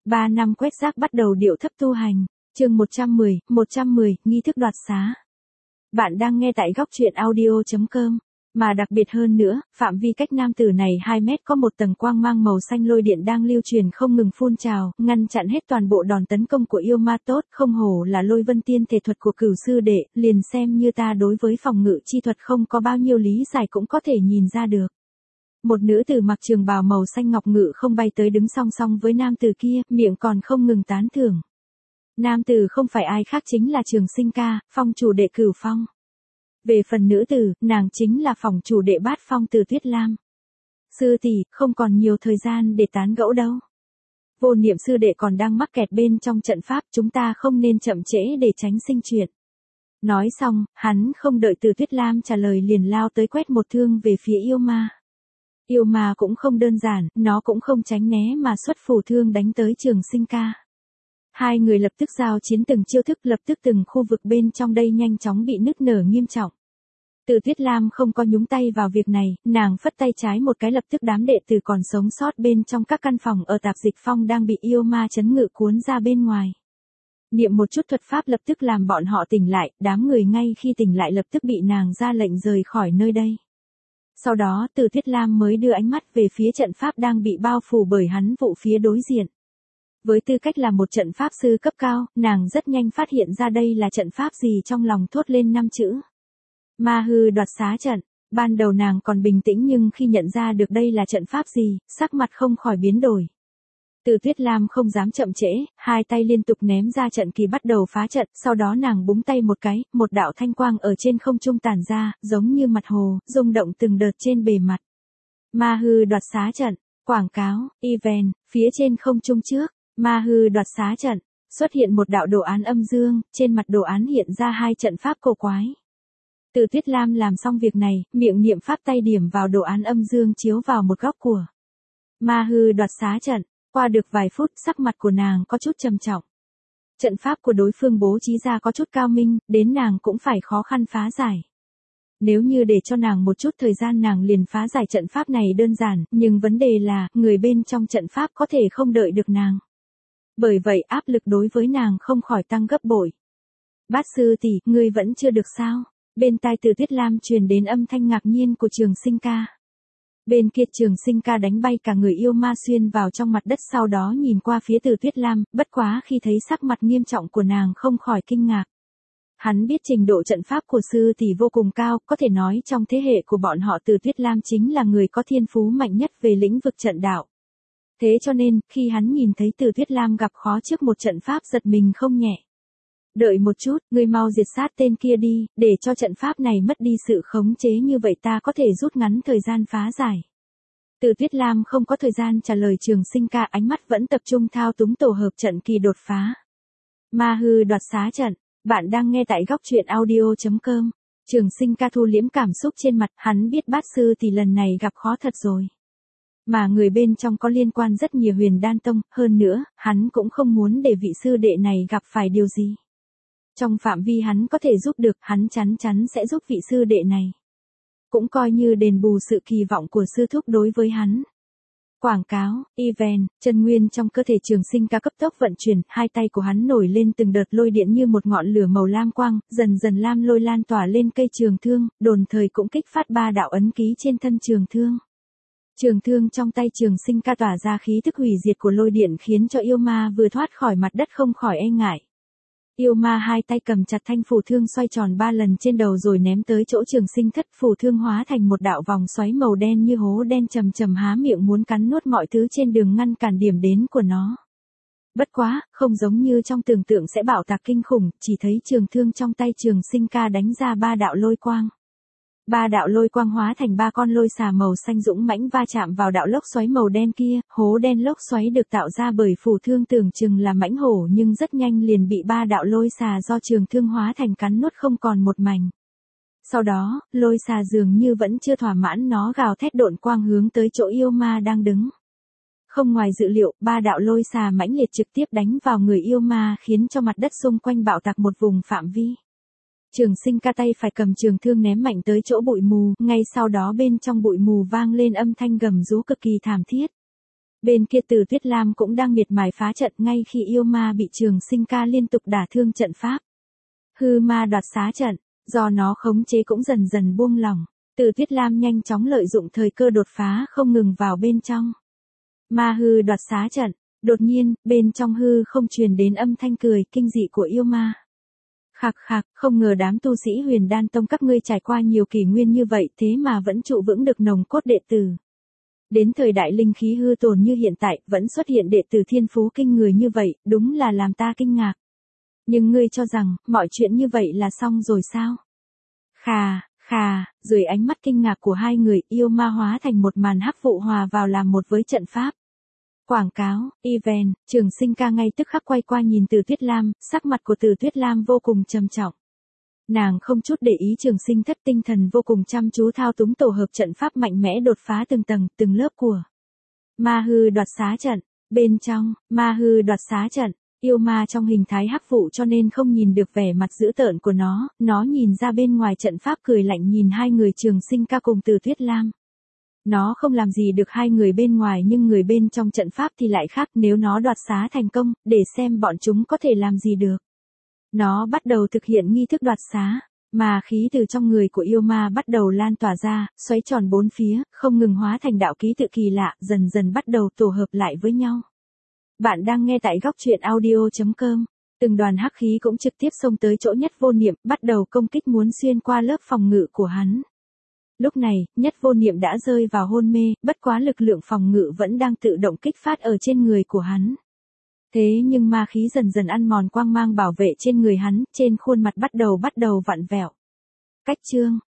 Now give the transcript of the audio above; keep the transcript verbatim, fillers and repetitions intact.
Ba năm quét rác bắt đầu điệu thấp tu hành. Chương một trăm mười, một trăm mười, nghi thức đoạt xá. Bạn đang nghe tại góc truyện audio chấm com. Mà đặc biệt hơn nữa, phạm vi cách nam tử này hai mét có một tầng quang mang màu xanh lôi điện đang lưu truyền không ngừng phun trào, ngăn chặn hết toàn bộ đòn tấn công của yêu ma tốt, không hổ là lôi vân tiên thể thuật của cửu sư đệ, liền xem như ta đối với phòng ngự chi thuật không có bao nhiêu lý giải cũng có thể nhìn ra được. Một nữ tử mặc trường bào màu xanh ngọc ngự không bay tới đứng song song với nam tử kia, miệng còn không ngừng tán thưởng. Nam tử không phải ai khác chính là Trường Sinh Ca, phong chủ đệ Cửu Phong. Về phần nữ tử, nàng chính là phòng chủ đệ Bát Phong Từ Tuyết Lam. Sư tỷ, không còn nhiều thời gian để tán gẫu đâu. Vô Niệm sư đệ còn đang mắc kẹt bên trong trận pháp, chúng ta không nên chậm trễ để tránh sinh chuyện. Nói xong, hắn không đợi Từ Tuyết Lam trả lời liền lao tới quét một thương về phía yêu ma. Yêu ma cũng không đơn giản, nó cũng không tránh né mà xuất phủ thương đánh tới Trường Sinh Ca. Hai người lập tức giao chiến từng chiêu thức, lập tức từng khu vực bên trong đây nhanh chóng bị nứt nở nghiêm trọng. Từ Tuyết Lam không có nhúng tay vào việc này, nàng phất tay trái một cái lập tức đám đệ tử còn sống sót bên trong các căn phòng ở Tạp Dịch Phong đang bị yêu ma chấn ngự cuốn ra bên ngoài. Niệm một chút thuật pháp lập tức làm bọn họ tỉnh lại, đám người ngay khi tỉnh lại lập tức bị nàng ra lệnh rời khỏi nơi đây. Sau đó Từ Tuyết Lam mới đưa ánh mắt về phía trận pháp đang bị bao phủ bởi hắn vụ phía đối diện. Với tư cách là một trận pháp sư cấp cao, nàng rất nhanh phát hiện ra đây là trận pháp gì, trong lòng thốt lên năm chữ. Ma hư đoạt xá trận. Ban đầu nàng còn bình tĩnh nhưng khi nhận ra được đây là trận pháp gì, sắc mặt không khỏi biến đổi. Từ Tuyết Lam không dám chậm trễ, hai tay liên tục ném ra trận kỳ bắt đầu phá trận, sau đó nàng búng tay một cái, một đạo thanh quang ở trên không trung tản ra, giống như mặt hồ, rung động từng đợt trên bề mặt. Ma hư đoạt xá trận, quảng cáo, event, phía trên không trung trước, ma hư đoạt xá trận, xuất hiện một đạo đồ án âm dương, trên mặt đồ án hiện ra hai trận pháp cổ quái. Từ Tuyết Lam làm xong việc này, miệng niệm pháp tay điểm vào đồ án âm dương chiếu vào một góc của ma hư đoạt xá trận. Qua được vài phút, sắc mặt của nàng có chút trầm trọng. Trận pháp của đối phương bố trí ra có chút cao minh, đến nàng cũng phải khó khăn phá giải. Nếu như để cho nàng một chút thời gian nàng liền phá giải trận pháp này đơn giản, nhưng vấn đề là, người bên trong trận pháp có thể không đợi được nàng. Bởi vậy áp lực đối với nàng không khỏi tăng gấp bội. Bát sư tỷ, ngươi vẫn chưa được sao? Bên tai Từ Tuyết Lam truyền đến âm thanh ngạc nhiên của Trường Sinh Ca. Bên kia Trường Sinh Ca đánh bay cả người yêu ma xuyên vào trong mặt đất, sau đó nhìn qua phía Từ Tuyết Lam, bất quá khi thấy sắc mặt nghiêm trọng của nàng không khỏi kinh ngạc. Hắn biết trình độ trận pháp của sư tỷ vô cùng cao, có thể nói trong thế hệ của bọn họ Từ Tuyết Lam chính là người có thiên phú mạnh nhất về lĩnh vực trận đạo. Thế cho nên, khi hắn nhìn thấy Từ Tuyết Lam gặp khó trước một trận pháp giật mình không nhẹ. Đợi một chút, ngươi mau diệt sát tên kia đi, để cho trận pháp này mất đi sự khống chế, như vậy ta có thể rút ngắn thời gian phá giải. Từ Tuyết Lam không có thời gian trả lời Trường Sinh Ca, ánh mắt vẫn tập trung thao túng tổ hợp trận kỳ đột phá. Ma hư đoạt xá trận, bạn đang nghe tại góc truyện audio chấm com. Trường Sinh Ca thu liễm cảm xúc trên mặt, hắn biết bát sư thì lần này gặp khó thật rồi. Mà người bên trong có liên quan rất nhiều Huyền Đan Tông, hơn nữa, hắn cũng không muốn để vị sư đệ này gặp phải điều gì. Trong phạm vi hắn có thể giúp được, hắn chắn chắn sẽ giúp vị sư đệ này. Cũng coi như đền bù sự kỳ vọng của sư thúc đối với hắn. Quảng cáo, event, chân nguyên trong cơ thể Trường Sinh Ca cấp tốc vận chuyển, hai tay của hắn nổi lên từng đợt lôi điện như một ngọn lửa màu lam quang, dần dần lam lôi lan tỏa lên cây trường thương, đồng thời cũng kích phát ba đạo ấn ký trên thân trường thương. Trường thương trong tay Trường Sinh Ca tỏa ra khí thức hủy diệt của lôi điện khiến cho yêu ma vừa thoát khỏi mặt đất không khỏi e ngại. Yêu ma hai tay cầm chặt thanh phù thương xoay tròn ba lần trên đầu rồi ném tới chỗ Trường Sinh thất, phù thương hóa thành một đạo vòng xoáy màu đen như hố đen chầm chầm há miệng muốn cắn nuốt mọi thứ trên đường ngăn cản điểm đến của nó. Bất quá, không giống như trong tưởng tượng sẽ bạo tạc kinh khủng, chỉ thấy trường thương trong tay Trường Sinh Ca đánh ra ba đạo lôi quang. Ba đạo lôi quang hóa thành ba con lôi xà màu xanh dũng mãnh va chạm vào đạo lốc xoáy màu đen kia, hố đen lốc xoáy được tạo ra bởi phù thương tưởng chừng là mãnh hổ nhưng rất nhanh liền bị ba đạo lôi xà do trường thương hóa thành cắn nuốt không còn một mảnh. Sau đó, lôi xà dường như vẫn chưa thỏa mãn, nó gào thét độn quang hướng tới chỗ yêu ma đang đứng. Không ngoài dự liệu, ba đạo lôi xà mãnh liệt trực tiếp đánh vào người yêu ma khiến cho mặt đất xung quanh bạo tạc một vùng phạm vi. Trường Sinh Ca tay phải cầm trường thương ném mạnh tới chỗ bụi mù, ngay sau đó bên trong bụi mù vang lên âm thanh gầm rú cực kỳ thảm thiết. Bên kia Từ Tuyết Lam cũng đang miệt mài phá trận ngay khi yêu ma bị Trường Sinh ca liên tục đả thương trận pháp. Hư ma đoạt xá trận, do nó khống chế cũng dần dần buông lỏng. Từ Tuyết Lam nhanh chóng lợi dụng thời cơ đột phá không ngừng vào bên trong. Ma hư đoạt xá trận, đột nhiên, bên trong hư không truyền đến âm thanh cười kinh dị của yêu ma. Khạc khạc, không ngờ đám tu sĩ Huyền Đan Tông các ngươi trải qua nhiều kỷ nguyên như vậy thế mà vẫn trụ vững được nồng cốt đệ tử. Đến thời đại linh khí hư tồn như hiện tại, vẫn xuất hiện đệ tử thiên phú kinh người như vậy, đúng là làm ta kinh ngạc. Nhưng ngươi cho rằng, mọi chuyện như vậy là xong rồi sao? Khà, khà, dưới ánh mắt kinh ngạc của hai người, yêu ma hóa thành một màn hắc vụ hòa vào làm một với trận pháp. Quảng cáo, event, Trường Sinh ca ngay tức khắc quay qua nhìn Từ Tuyết Lam, sắc mặt của Từ Tuyết Lam vô cùng trầm trọng. Nàng không chút để ý Trường Sinh thất tinh thần vô cùng chăm chú thao túng tổ hợp trận pháp mạnh mẽ đột phá từng tầng, từng lớp của ma hư đoạt xá trận. Bên trong, ma hư đoạt xá trận, yêu ma trong hình thái hắc vụ cho nên không nhìn được vẻ mặt dữ tợn của nó, nó nhìn ra bên ngoài trận pháp cười lạnh nhìn hai người Trường Sinh ca cùng Từ Tuyết Lam. Nó không làm gì được hai người bên ngoài nhưng người bên trong trận pháp thì lại khác, nếu nó đoạt xá thành công, để xem bọn chúng có thể làm gì được. Nó bắt đầu thực hiện nghi thức đoạt xá, mà khí từ trong người của yêu ma bắt đầu lan tỏa ra, xoáy tròn bốn phía, không ngừng hóa thành đạo ký tự kỳ lạ, dần dần bắt đầu tổ hợp lại với nhau. Bạn đang nghe tại góc truyện audio chấm com. Từng đoàn hắc khí cũng trực tiếp xông tới chỗ Nhất Vô Niệm, bắt đầu công kích muốn xuyên qua lớp phòng ngự của hắn. Lúc này, Nhất Vô Niệm đã rơi vào hôn mê, bất quá lực lượng phòng ngự vẫn đang tự động kích phát ở trên người của hắn. Thế nhưng ma khí dần dần ăn mòn quang mang bảo vệ trên người hắn, trên khuôn mặt bắt đầu bắt đầu vặn vẹo. Cách chương,